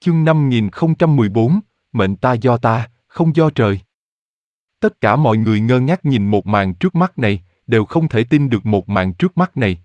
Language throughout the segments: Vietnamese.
Chương 5014, mệnh ta do ta, không do trời. Tất cả mọi người ngơ ngác nhìn một màn trước mắt này, đều không thể tin được một màn trước mắt này,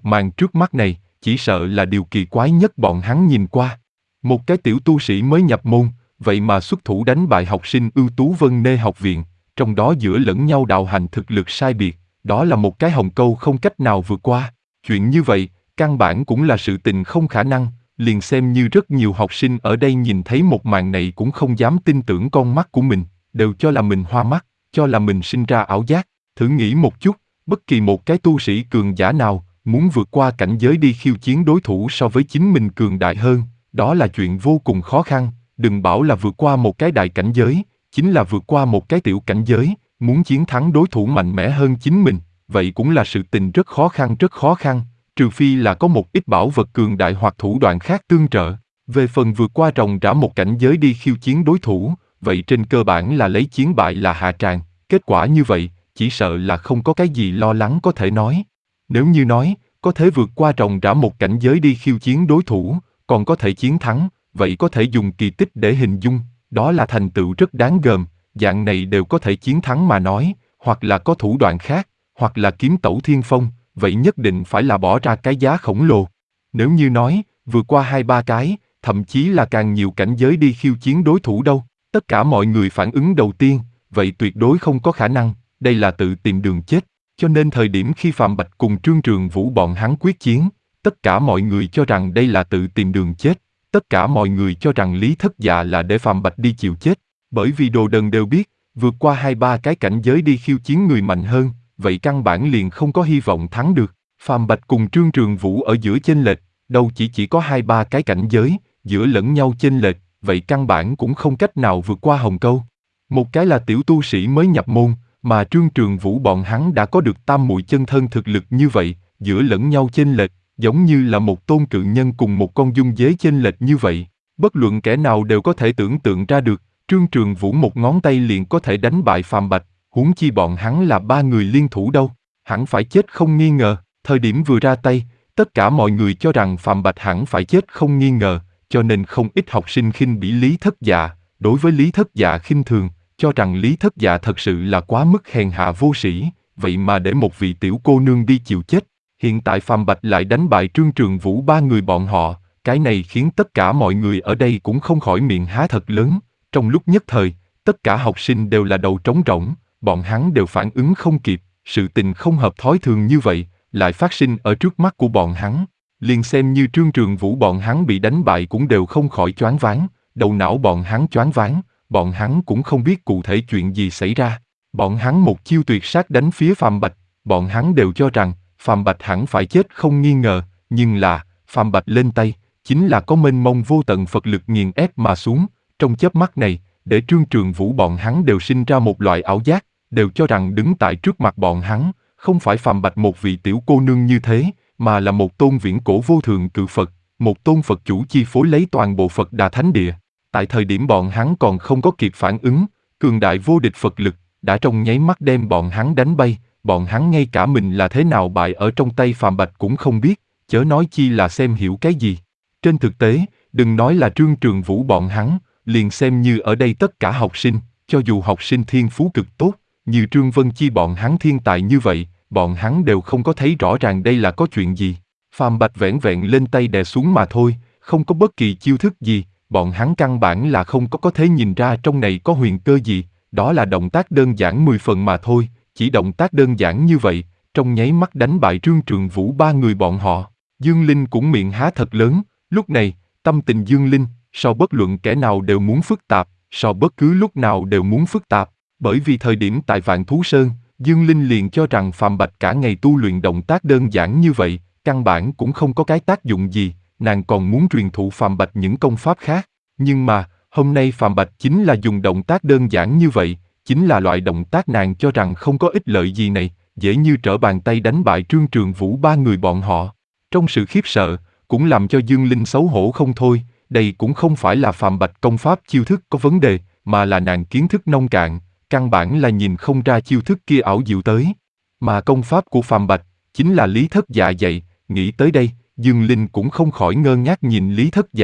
chỉ sợ là điều kỳ quái nhất bọn hắn nhìn qua. Một cái tiểu tu sĩ mới nhập môn, vậy mà xuất thủ đánh bại học sinh ưu tú Vân Nê học viện, trong đó giữa lẫn nhau đạo hành thực lực sai biệt, đó là một cái hồng câu không cách nào vượt qua. Chuyện như vậy, căn bản cũng là sự tình không khả năng, liền xem như rất nhiều học sinh ở đây nhìn thấy một màn này cũng không dám tin tưởng con mắt của mình, đều cho là mình hoa mắt, cho là mình sinh ra ảo giác. Thử nghĩ một chút, bất kỳ một cái tu sĩ cường giả nào, muốn vượt qua cảnh giới đi khiêu chiến đối thủ so với chính mình cường đại hơn, đó là chuyện vô cùng khó khăn, đừng bảo là vượt qua một cái đại cảnh giới, chính là vượt qua một cái tiểu cảnh giới, muốn chiến thắng đối thủ mạnh mẽ hơn chính mình, vậy cũng là sự tình rất khó khăn, trừ phi là có một ít bảo vật cường đại hoặc thủ đoạn khác tương trợ. Về phần vượt qua ròng rã một cảnh giới đi khiêu chiến đối thủ, vậy trên cơ bản là lấy chiến bại là hạ tràng, kết quả như vậy, chỉ sợ là không có cái gì lo lắng có thể nói. Nếu như nói, có thể vượt qua ròng rã một cảnh giới đi khiêu chiến đối thủ, còn có thể chiến thắng, vậy có thể dùng kỳ tích để hình dung, đó là thành tựu rất đáng gờm, dạng này đều có thể chiến thắng mà nói, hoặc là có thủ đoạn khác, hoặc là kiếm tẩu thiên phong, vậy nhất định phải là bỏ ra cái giá khổng lồ. Nếu như nói, vượt qua 2-3 cái, thậm chí là càng nhiều cảnh giới đi khiêu chiến đối thủ đâu, tất cả mọi người phản ứng đầu tiên, vậy tuyệt đối không có khả năng, đây là tự tìm đường chết. Cho nên thời điểm khi Phạm Bạch cùng Trương Trường Vũ bọn hắn quyết chiến, tất cả mọi người cho rằng đây là tự tìm đường chết, tất cả mọi người cho rằng Lý Thất Dạ là để Phạm Bạch đi chịu chết, bởi vì đồ đần đều biết, vượt qua 2-3 cái cảnh giới đi khiêu chiến người mạnh hơn, vậy căn bản liền không có hy vọng thắng được. Phạm Bạch cùng Trương Trường Vũ ở giữa chênh lệch, đâu chỉ có 2-3 cái cảnh giới, giữa lẫn nhau chênh lệch, vậy căn bản cũng không cách nào vượt qua hồng câu. Một cái là tiểu tu sĩ mới nhập môn, mà Trương Trường Vũ bọn hắn đã có được tam muội chân thân thực lực như vậy, giữa lẫn nhau chênh lệch, giống như là một tôn cự nhân cùng một con dung dế chênh lệch như vậy. Bất luận kẻ nào đều có thể tưởng tượng ra được, Trương Trường Vũ một ngón tay liền có thể đánh bại Phạm Bạch, huống chi bọn hắn là 3 người liên thủ đâu, hẳn phải chết không nghi ngờ. Thời điểm vừa ra tay, tất cả mọi người cho rằng Phạm Bạch hẳn phải chết không nghi ngờ, cho nên không ít học sinh khinh bỉ Lý Thất Dạ, đối với Lý Thất Dạ khinh thường, cho rằng Lý Thất Dạ thật sự là quá mức hèn hạ vô sĩ, vậy mà để một vị tiểu cô nương đi chịu chết. Hiện tại Phạm Bạch lại đánh bại Trương Trường Vũ 3 người bọn họ, cái này khiến tất cả mọi người ở đây cũng không khỏi miệng há thật lớn. Trong lúc nhất thời, tất cả học sinh đều là đầu trống rỗng, bọn hắn đều phản ứng không kịp, sự tình không hợp thói thường như vậy, lại phát sinh ở trước mắt của bọn hắn. Liền xem như Trương Trường Vũ bọn hắn bị đánh bại cũng đều không khỏi choáng váng, đầu não bọn hắn choáng váng, bọn hắn cũng không biết cụ thể chuyện gì xảy ra. Bọn hắn một chiêu tuyệt sát đánh phía Phạm Bạch, bọn hắn đều cho rằng Phạm Bạch hẳn phải chết không nghi ngờ, nhưng là, Phạm Bạch lên tay, chính là có mênh mông vô tận Phật lực nghiền ép mà xuống, trong chớp mắt này, để Trương Trường Vũ bọn hắn đều sinh ra một loại ảo giác, đều cho rằng đứng tại trước mặt bọn hắn, không phải Phạm Bạch một vị tiểu cô nương như thế, mà là một tôn viễn cổ vô thượng cự Phật, một tôn Phật chủ chi phối lấy toàn bộ Phật Đà Thánh Địa. Tại thời điểm bọn hắn còn không có kịp phản ứng, cường đại vô địch Phật lực, đã trong nháy mắt đem bọn hắn đánh bay, bọn hắn ngay cả mình là thế nào bại ở trong tay Phạm Bạch cũng không biết, chớ nói chi là xem hiểu cái gì. Trên thực tế, đừng nói là Trương Trường Vũ bọn hắn, liền xem như ở đây tất cả học sinh, cho dù học sinh thiên phú cực tốt, như Trương Vân Chi bọn hắn thiên tài như vậy, bọn hắn đều không có thấy rõ ràng đây là có chuyện gì. Phạm Bạch vẻn vẹn lên tay đè xuống mà thôi, không có bất kỳ chiêu thức gì, bọn hắn căn bản là không có thể nhìn ra trong này có huyền cơ gì, đó là động tác đơn giản 10 phần mà thôi, chỉ động tác đơn giản như vậy, trong nháy mắt đánh bại Trương Trường Vũ 3 người bọn họ. Dương Linh cũng miệng há thật lớn, lúc này, tâm tình Dương Linh, so bất luận kẻ nào đều muốn phức tạp, so bất cứ lúc nào đều muốn phức tạp, bởi vì thời điểm tại Vạn Thú Sơn, Dương Linh liền cho rằng Phạm Bạch cả ngày tu luyện động tác đơn giản như vậy, căn bản cũng không có cái tác dụng gì, nàng còn muốn truyền thụ Phạm Bạch những công pháp khác. Nhưng mà, hôm nay Phạm Bạch chính là dùng động tác đơn giản như vậy, chính là loại động tác nàng cho rằng không có ích lợi gì này, dễ như trở bàn tay đánh bại Trương Trường Vũ 3 người bọn họ. Trong sự khiếp sợ, cũng làm cho Dương Linh xấu hổ không thôi, đây cũng không phải là Phạm Bạch công pháp chiêu thức có vấn đề, mà là nàng kiến thức nông cạn, căn bản là nhìn không ra chiêu thức kia ảo diệu tới. Mà công pháp của Phạm Bạch, chính là Lý Thất Dạ dạy, nghĩ tới đây, Dương Linh cũng không khỏi ngơ ngác nhìn Lý Thất Dạ,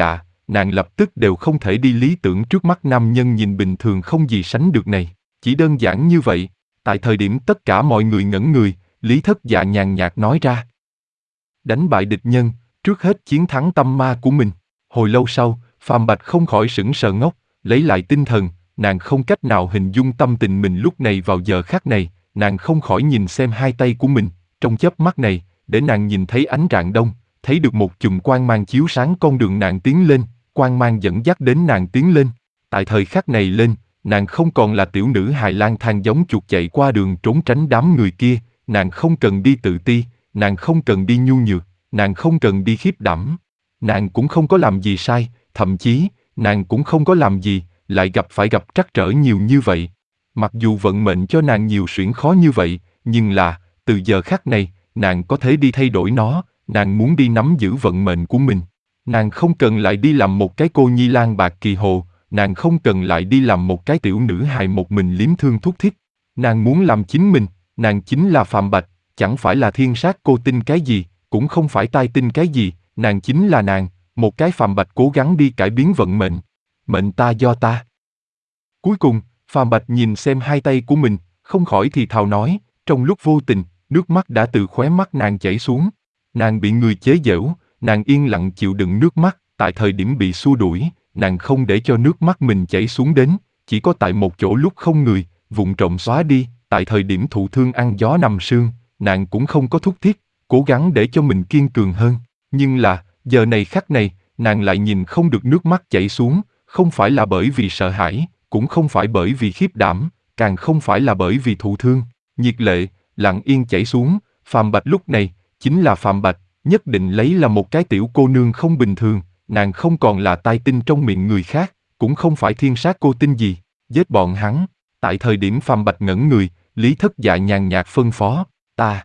nàng lập tức đều không thể đi lý tưởng trước mắt nam nhân nhìn bình thường không gì sánh được này. Chỉ đơn giản như vậy. Tại thời điểm tất cả mọi người ngẩn người, Lý Thất Dạ nhàn nhạt nói ra. Đánh bại địch nhân, trước hết chiến thắng tâm ma của mình. Hồi lâu sau, Phàm Bạch không khỏi sững sờ ngốc, lấy lại tinh thần, nàng không cách nào hình dung tâm tình mình lúc này vào giờ khắc này, nàng không khỏi nhìn xem hai tay của mình, trong chớp mắt này, để nàng nhìn thấy ánh rạng đông, thấy được một chùm quang mang chiếu sáng con đường nàng tiến lên, quang mang dẫn dắt đến nàng tiến lên. Tại thời khắc này lên, nàng không còn là tiểu nữ hài lang thang giống chuột chạy qua đường trốn tránh đám người kia, nàng không cần đi tự ti, nàng không cần đi nhu nhược, nàng không cần đi khiếp đảm. Nàng cũng không có làm gì sai, thậm chí, nàng cũng không có làm gì, lại phải gặp trắc trở nhiều như vậy. Mặc dù vận mệnh cho nàng nhiều suyễn khó như vậy, nhưng là, từ giờ khắc này, nàng có thể đi thay đổi nó, nàng muốn đi nắm giữ vận mệnh của mình. Nàng không cần lại đi làm một cái cô nhi lang bạc kỳ hồ, nàng không cần lại đi làm một cái tiểu nữ hài một mình liếm thương thút thít. Nàng muốn làm chính mình, nàng chính là Phàm Bạch, chẳng phải là thiên sát cô tinh cái gì, cũng không phải tai tinh cái gì, nàng chính là nàng, một cái Phàm Bạch cố gắng đi cải biến vận mệnh. Mệnh ta do ta. Cuối cùng, Phàm Bạch nhìn xem hai tay của mình, không khỏi thì thào nói, trong lúc vô tình, nước mắt đã từ khóe mắt nàng chảy xuống. Nàng bị người chế giễu, nàng yên lặng chịu đựng nước mắt, tại thời điểm bị xua đuổi, nàng không để cho nước mắt mình chảy xuống đến, chỉ có tại một chỗ lúc không người, vụng trộm xóa đi, tại thời điểm thụ thương ăn gió nằm sương, nàng cũng không có thúc thiết, cố gắng để cho mình kiên cường hơn. Nhưng là, giờ này khắc này, nàng lại nhìn không được nước mắt chảy xuống, không phải là bởi vì sợ hãi, cũng không phải bởi vì khiếp đảm, càng không phải là bởi vì thụ thương. Nhiệt lệ, lặng yên chảy xuống, Phàm Bạch lúc này, chính là Phàm Bạch, nhất định lấy là một cái tiểu cô nương không bình thường, nàng không còn là tai tinh trong miệng người khác, cũng không phải thiên sát cô tinh gì, giết bọn hắn. Tại thời điểm Phàm Bạch ngẩn người, Lý Thất Dạ nhàn nhạt phân phó, ta.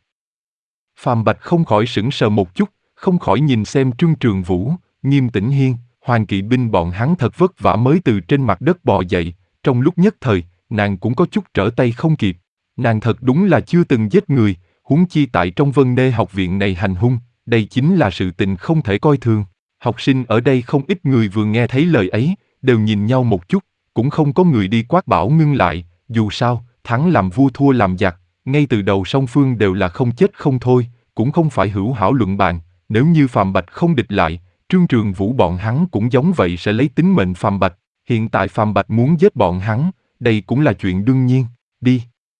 Phàm Bạch không khỏi sững sờ một chút, không khỏi nhìn xem Trương Trường Vũ, Nghiêm Tĩnh Hiên, Hoàng kỵ binh bọn hắn thật vất vả mới từ trên mặt đất bò dậy, trong lúc nhất thời, nàng cũng có chút trở tay không kịp. Nàng thật đúng là chưa từng giết người, huống chi tại trong Vân Nê học viện này hành hung, đây chính là sự tình không thể coi thường. Học sinh ở đây không ít người vừa nghe thấy lời ấy, đều nhìn nhau một chút, cũng không có người đi quát bảo ngưng lại, dù sao, thắng làm vua thua làm giặc, ngay từ đầu song phương đều là không chết không thôi, cũng không phải hữu hảo luận bàn, nếu như Phàm Bạch không địch lại, Trương Trường Vũ bọn hắn cũng giống vậy sẽ lấy tính mệnh Phàm Bạch, hiện tại Phàm Bạch muốn giết bọn hắn, đây cũng là chuyện đương nhiên, đi.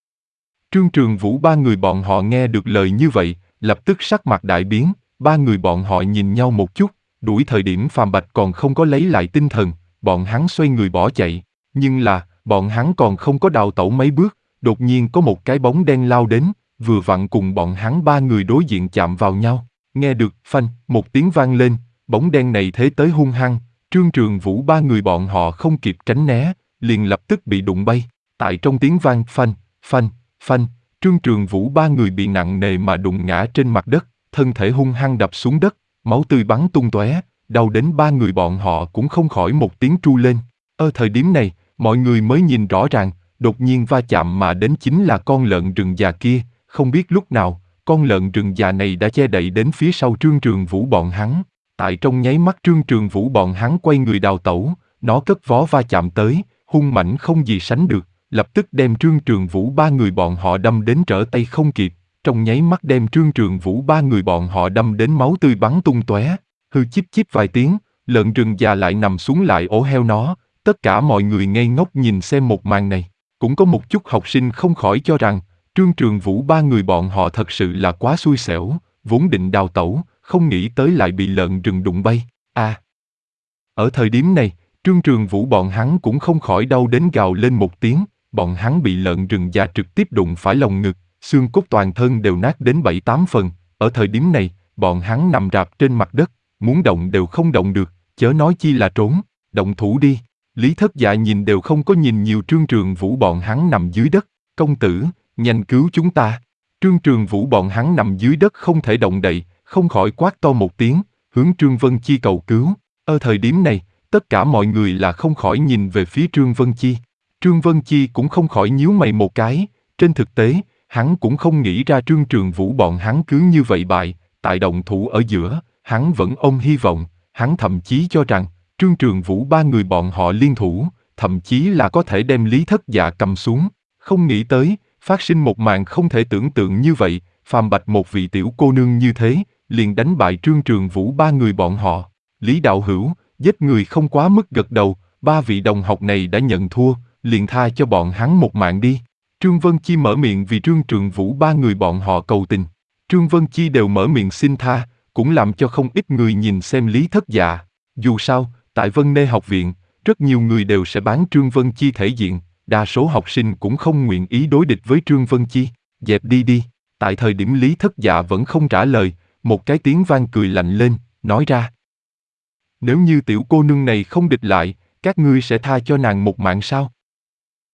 Trương Trường Vũ ba người bọn họ nghe được lời như vậy, lập tức sắc mặt đại biến, ba người bọn họ nhìn nhau một chút, đuổi thời điểm Phàm Bạch còn không có lấy lại tinh thần, bọn hắn xoay người bỏ chạy, nhưng là, bọn hắn còn không có đào tẩu mấy bước, đột nhiên có một cái bóng đen lao đến, vừa vặn cùng bọn hắn ba người đối diện chạm vào nhau, nghe được phanh, một tiếng vang lên, bóng đen này thế tới hung hăng, Trương Trường Vũ ba người bọn họ không kịp tránh né, liền lập tức bị đụng bay, tại trong tiếng vang phanh, phanh, phanh, Trương Trường Vũ ba người bị nặng nề mà đụng ngã trên mặt đất, thân thể hung hăng đập xuống đất, máu tươi bắn tung tóe, đau đến ba người bọn họ cũng không khỏi một tiếng tru lên. Ở thời điểm này, mọi người mới nhìn rõ ràng, đột nhiên va chạm mà đến chính là con lợn rừng già kia, không biết lúc nào, con lợn rừng già này đã che đậy đến phía sau Trương Trường Vũ bọn hắn. Tại trong nháy mắt Trương Trường Vũ bọn hắn quay người đào tẩu, nó cất vó va chạm tới, hung mãnh không gì sánh được, lập tức đem Trương Trường Vũ ba người bọn họ đâm đến trở tay không kịp, trong nháy mắt đem Trương Trường Vũ ba người bọn họ đâm đến máu tươi bắn tung tóe, hư chíp chíp vài tiếng, lợn rừng già lại nằm xuống lại ổ heo nó, tất cả mọi người ngây ngốc nhìn xem một màn này, cũng có một chút học sinh không khỏi cho rằng, Trương Trường Vũ ba người bọn họ thật sự là quá xui xẻo, vốn định đào tẩu, không nghĩ tới lại bị lợn rừng đụng bay, Ở thời điểm này, Trương Trường Vũ bọn hắn cũng không khỏi đau đến gào lên một tiếng, bọn hắn bị lợn rừng già trực tiếp đụng phải lồng ngực, xương cốt toàn thân đều nát đến 7-8 phần, ở thời điểm này, bọn hắn nằm rạp trên mặt đất, muốn động đều không động được, chớ nói chi là trốn, động thủ đi. Lý Thất Dạ nhìn đều không có nhìn nhiều Trương Trường Vũ bọn hắn nằm dưới đất, công tử, nhanh cứu chúng ta. Trương Trường Vũ bọn hắn nằm dưới đất không thể động đậy, không khỏi quát to một tiếng, hướng Trương Vân Chi cầu cứu. Ở thời điểm này, tất cả mọi người là không khỏi nhìn về phía Trương Vân Chi. Trương Vân Chi cũng không khỏi nhíu mày một cái, trên thực tế, hắn cũng không nghĩ ra Trương Trường Vũ bọn hắn cứ như vậy bại, tại động thủ ở giữa, hắn vẫn ôm hy vọng, hắn thậm chí cho rằng, Trương Trường Vũ ba người bọn họ liên thủ, thậm chí là có thể đem Lý Thất Dạ cầm xuống. Không nghĩ tới, phát sinh một màn không thể tưởng tượng như vậy, phàm bạch một vị tiểu cô nương như thế, liền đánh bại Trương Trường Vũ ba người bọn họ. Lý đạo hữu, giết người không quá mức gật đầu, ba vị đồng học này đã nhận thua, liền tha cho bọn hắn một mạng đi. Trương Vân Chi mở miệng vì Trương Trường Vũ ba người bọn họ cầu tình. Trương Vân Chi đều mở miệng xin tha, cũng làm cho không ít người nhìn xem Lý Thất Dạ. Dù sao, tại Vân Nê học viện, rất nhiều người đều sẽ bán Trương Vân Chi thể diện, đa số học sinh cũng không nguyện ý đối địch với Trương Vân Chi. Dẹp đi đi. Tại thời điểm Lý Thất Dạ vẫn không trả lời, một cái tiếng vang cười lạnh lên, nói ra. Nếu như tiểu cô nương này không địch lại, các ngươi sẽ tha cho nàng một mạng sao?